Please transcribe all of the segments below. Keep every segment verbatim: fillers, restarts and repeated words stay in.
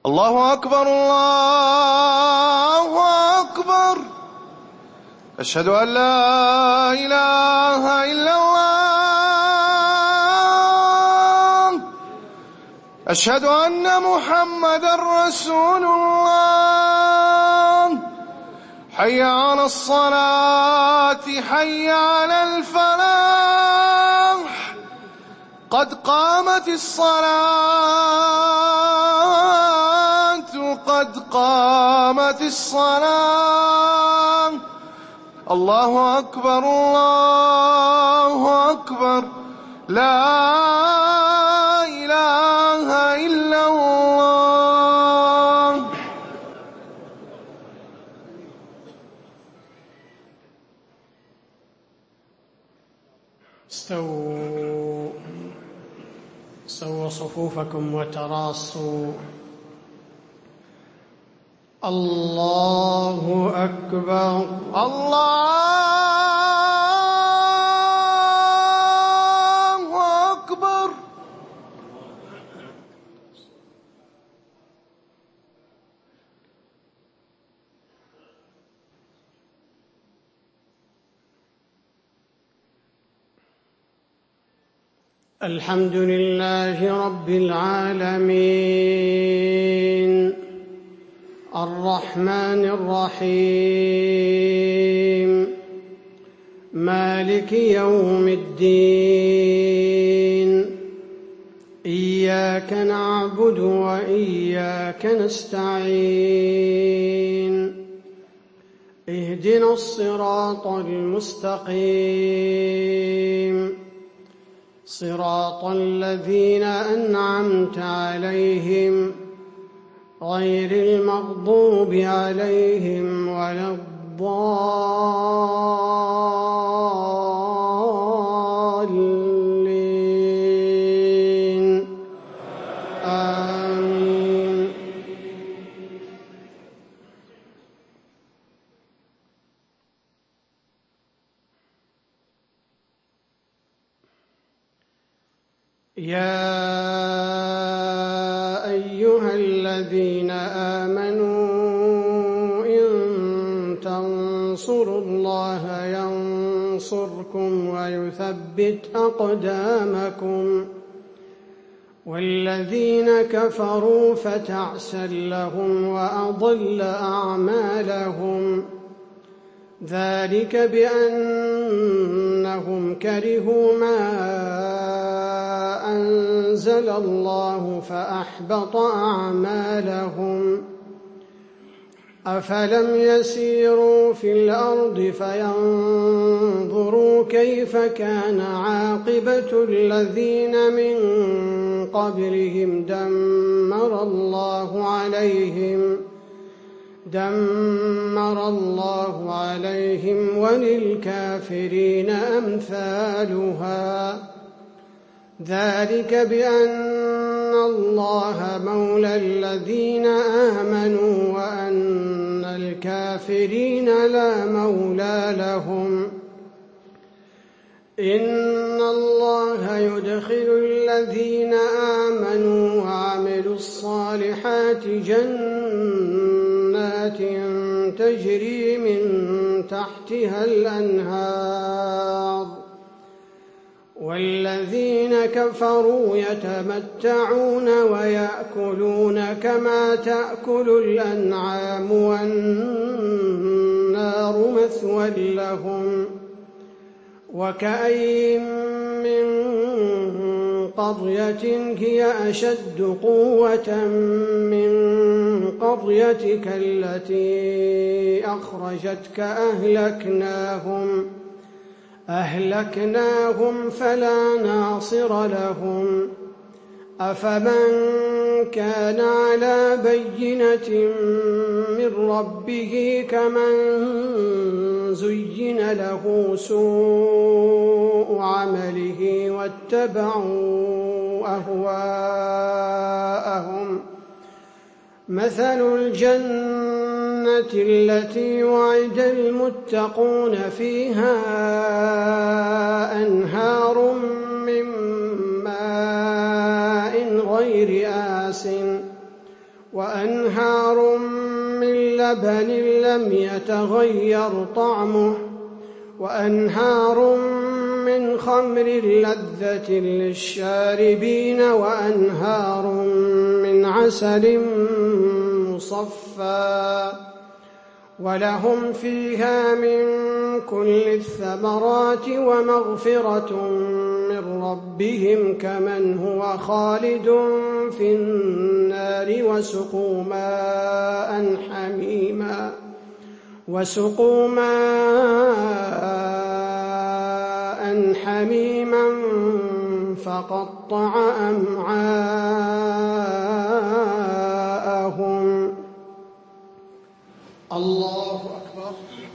الله أكبر الله أكبر. أشهد أن لا إله إلا الله. أشهد أن محمدا رسول الله. حي على الصلاة حي على الفلاح. قد قامت الصلاة قد قامت الصلاة. الله أكبر الله أكبر. لا إله إلا الله. استووا سووا صفوفكم وتراصوا. الله أكبر الله أكبر. الحمد لله رب العالمين الرحمن الرحيم مالك يوم الدين. إياك نعبد وإياك نستعين. اهدنا الصراط المستقيم صراط الذين أنعمت عليهم غير المغضوب عليهم ولا الضالين. آمين. يا أيها الذين آمنوا إن تنصروا الله ينصركم ويثبت أقدامكم. والذين كفروا فتعسا لهم وأضل أعمالهم. ذلك بأنهم كرهوا ما أنزل الله فأحبط أعمالهم. أفلم يسيروا في الأرض فينظروا كيف كان عاقبة الذين من قبلهم دمر الله عليهم دمر الله عليهم وللكافرين أمثالها. ذلك بأن الله مولى الذين آمنوا وأن الكافرين لا مولى لهم. إن الله يدخل الذين آمنوا وعملوا الصالحات جنات تجري من تحتها الأنهار. والذين كفروا يتمتعون ويأكلون كما تأكل الأنعام والنار مثوى لهم. وكأين من قرية هي أشد قوة من قريتك التي أخرجتك أهلكناهم أهلكناهم فلا ناصر لهم. أفمن كان على بينة من ربه كمن زين له سوء عمله واتبعوا أهواءهم. مثل الجنة التي وعد المتقون فيها أنهار من ماء غير آسٍ وأن لبن لم يتغير طعمه وأنهار من خمر لذة للشاربين وأنهار من عسل مصفى ولهم فيها من كل الثمرات ومغفرة من ربهم كمن هو خالد في النار وسقوا ماء حميما وسقوا ماء حميما فقطع أمعاءهم. الله أكبر.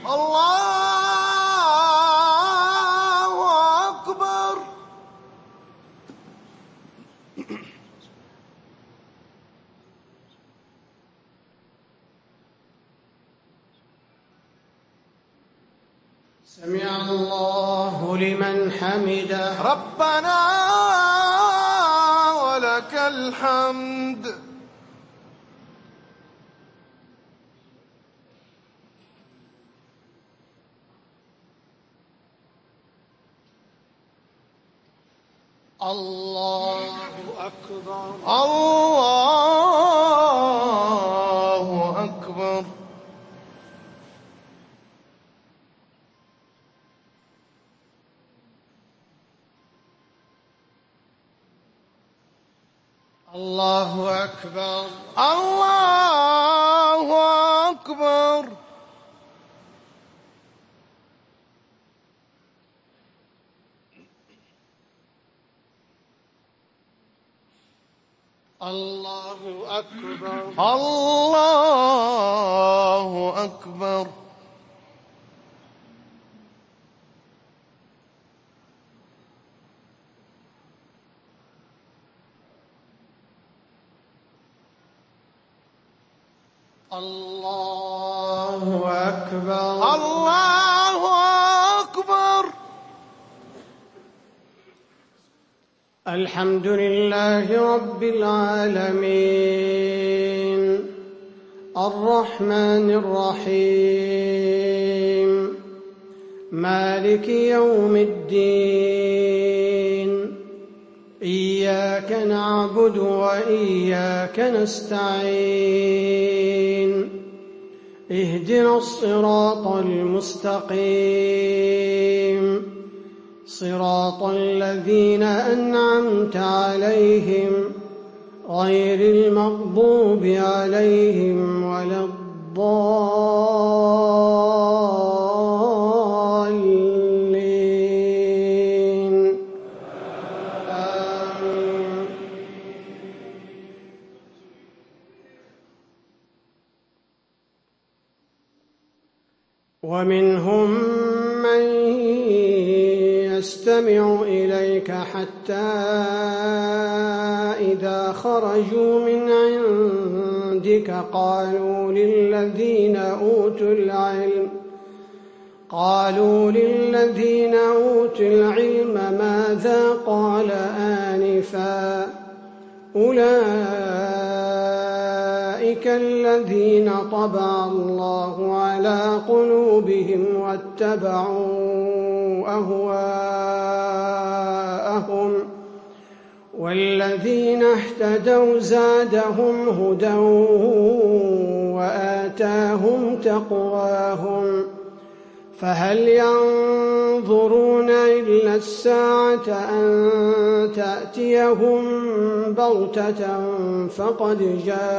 الله أكبر. سمع الله لمن حمده. ربنا ولك الحمد. الله أكبر. الله أكبر. الله أكبر. الله أكبر. الله أكبر. الله أكبر. الله أكبر. الله أكبر. الحمد لله رب العالمين الرحمن الرحيم مالك يوم الدين إياك نعبد وإياك نستعين اهدنا الصراط المستقيم صراط الذين أنعمت عليهم غير المغضوب عليهم ولا الضالين آمين. ومنهم من يستمع إليك حتى إذا خرجوا من عندك قالوا للذين أوتوا العلم قالوا للذين أوتوا العلم ماذا قال آنفا أولئك الذين طبع الله على قلوبهم واتبعوا أهواءهم والذين اهتدوا زادهم هدى وآتاهم تقواهم فهل ينظرون إلا الساعة أن تأتيهم بغتة فقد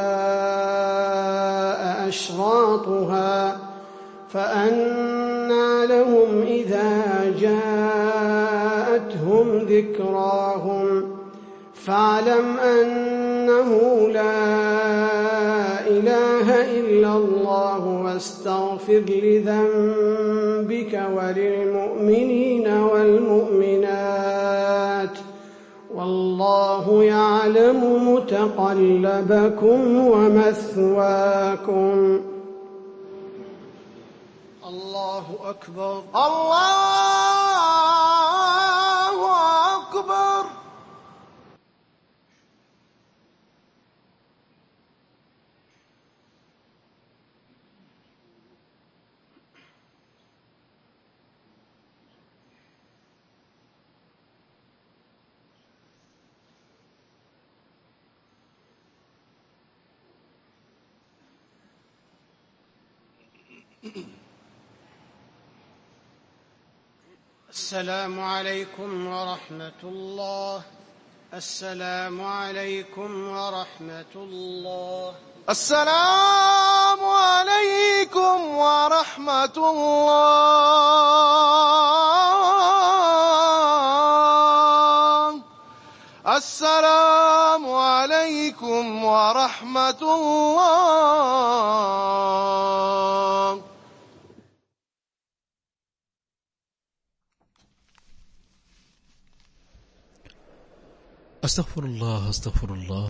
جاء أشراطها فأنى لهم إذا جاءتهم ذكراهم فاعلم أنه لا إله إلا الله واستغفر لذنبك وللمؤمنين والمؤمنات والله يعلم متقلبكم ومثواكم. الله أكبر. الله أكبر. السلام عليكم ورحمة الله. السلام عليكم ورحمة الله. السلام عليكم ورحمة الله. السلام عليكم ورحمة الله. أستغفر الله أستغفر الله